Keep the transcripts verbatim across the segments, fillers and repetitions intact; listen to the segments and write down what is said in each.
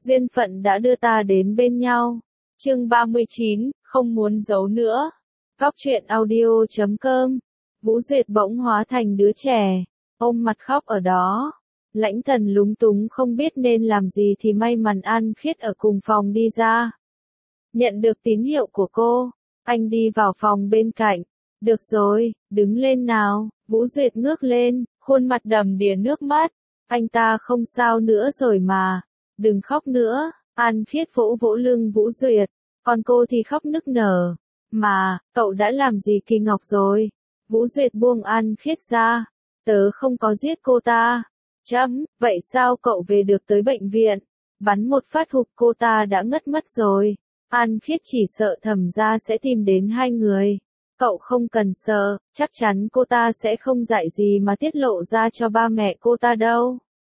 Duyên phận đã đưa ta đến bên nhau. Chương ba mươi chín, không muốn giấu nữa. Góc truyện audio chấm com. Vũ Duyệt bỗng hóa thành đứa trẻ, ôm mặt khóc ở đó. Lãnh Thần lúng túng không biết nên làm gì thì may mắn An Khiết ở cùng phòng đi ra. Nhận được tín hiệu của cô, anh đi vào phòng bên cạnh. Được rồi, đứng lên nào. Vũ Duyệt ngước lên, khuôn mặt đầm đìa nước mắt. Anh ta không sao nữa rồi mà. Đừng khóc nữa. An Khiết vỗ vỗ lưng Vũ Duyệt. Còn cô thì khóc nức nở. Mà, cậu đã làm gì Kỳ Ngọc rồi? Vũ Duyệt buông An Khiết ra. Tớ không có giết cô ta. Chấm, vậy sao cậu về được tới bệnh viện? Bắn một phát hụt cô ta đã ngất mất rồi. An Khiết chỉ sợ Thẩm gia sẽ tìm đến hai người. Cậu không cần sợ, chắc chắn cô ta sẽ không dại gì mà tiết lộ ra cho ba mẹ cô ta đâu.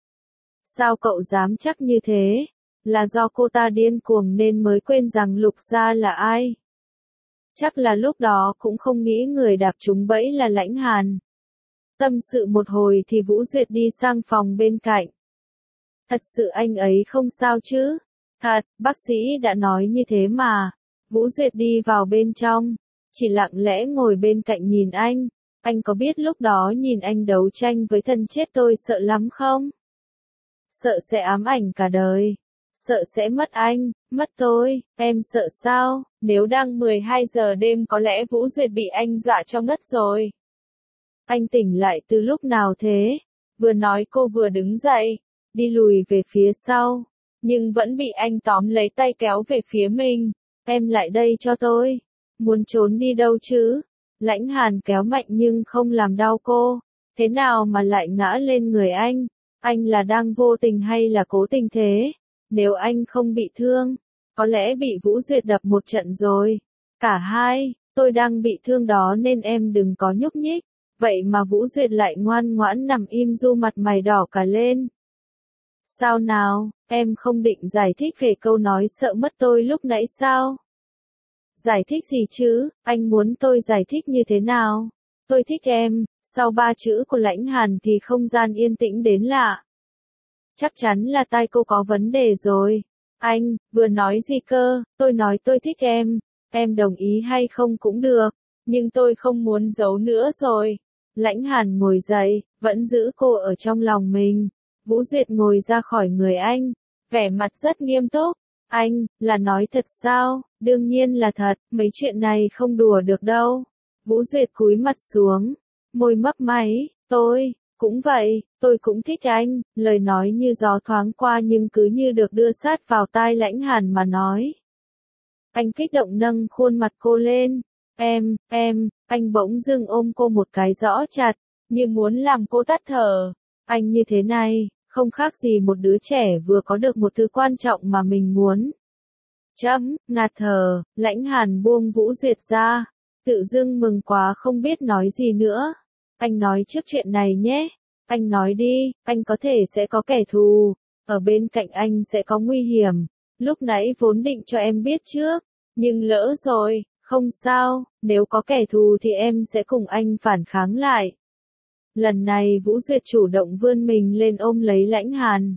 Sao cậu dám chắc như thế? Là do cô ta điên cuồng nên mới quên rằng Lục gia là ai? Chắc là lúc đó cũng không nghĩ người đạp trúng bẫy là Lãnh Hàn. Tâm sự một hồi thì Vũ Duyệt đi sang phòng bên cạnh. Thật sự anh ấy không sao chứ? Thật, bác sĩ đã nói như thế mà. Vũ Duyệt đi vào bên trong, chỉ lặng lẽ ngồi bên cạnh nhìn anh. Anh có biết lúc đó nhìn anh đấu tranh với thân chết tôi sợ lắm không? Sợ sẽ ám ảnh cả đời. Sợ sẽ mất anh, mất tôi, em sợ sao? Nếu đang mười hai giờ đêm có lẽ Vũ Duyệt bị anh dọa cho ngất rồi. Anh tỉnh lại từ lúc nào thế? Vừa nói cô vừa đứng dậy, đi lùi về phía sau, nhưng vẫn bị anh tóm lấy tay kéo về phía mình. Em lại đây cho tôi. Muốn trốn đi đâu chứ? Lãnh Hàn kéo mạnh nhưng không làm đau cô. Thế nào mà lại ngã lên người anh? Anh là đang vô tình hay là cố tình thế? Nếu anh không bị thương, có lẽ bị Vũ Duyệt đập một trận rồi. Cả hai, tôi đang bị thương đó nên em đừng có nhúc nhích. Vậy mà Vũ Duyệt lại ngoan ngoãn nằm im ru mặt mày đỏ cả lên. Sao nào, em không định giải thích về câu nói sợ mất tôi lúc nãy sao? Giải thích gì chứ, anh muốn tôi giải thích như thế nào? Tôi thích em, sau ba chữ của Lãnh Hàn thì không gian yên tĩnh đến lạ. Chắc chắn là tai cô có vấn đề rồi. Anh, vừa nói gì cơ, tôi nói tôi thích em, em đồng ý hay không cũng được, nhưng tôi không muốn giấu nữa rồi. Lãnh Hàn ngồi dậy, vẫn giữ cô ở trong lòng mình. Vũ Duyệt ngồi ra khỏi người anh, vẻ mặt rất nghiêm túc. Anh, là nói thật sao? Đương nhiên là thật, mấy chuyện này không đùa được đâu. Vũ Duyệt cúi mặt xuống, môi mấp máy, tôi, cũng vậy, tôi cũng thích anh. Lời nói như gió thoáng qua nhưng cứ như được đưa sát vào tai Lãnh Hàn mà nói. Anh kích động nâng khuôn mặt cô lên. Em, em, anh bỗng dưng ôm cô một cái rõ chặt, như muốn làm cô tắt thở. Anh như thế này, không khác gì một đứa trẻ vừa có được một thứ quan trọng mà mình muốn. Chấm, ngạt thở, Lãnh Hàn buông Vũ Duyệt ra, tự dưng mừng quá không biết nói gì nữa. Anh nói trước chuyện này nhé, anh nói đi, anh có thể sẽ có kẻ thù, ở bên cạnh anh sẽ có nguy hiểm. Lúc nãy vốn định cho em biết trước, nhưng lỡ rồi, không sao, nếu có kẻ thù thì em sẽ cùng anh phản kháng lại. Lần này Vũ Duyệt chủ động vươn mình lên ôm lấy Lãnh Hàn.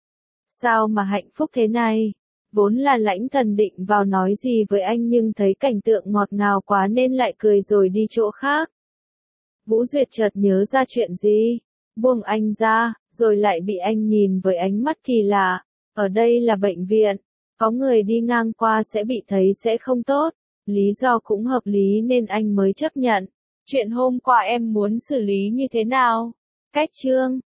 Sao mà hạnh phúc thế này? Vốn là Lãnh Thần định vào nói gì với anh nhưng thấy cảnh tượng ngọt ngào quá nên lại cười rồi đi chỗ khác. Vũ Duyệt chợt nhớ ra chuyện gì, buông anh ra, rồi lại bị anh nhìn với ánh mắt kỳ lạ. Ở đây là bệnh viện, có người đi ngang qua sẽ bị thấy sẽ không tốt. Lý do cũng hợp lý nên anh mới chấp nhận. Chuyện hôm qua em muốn xử lý như thế nào? Cách chương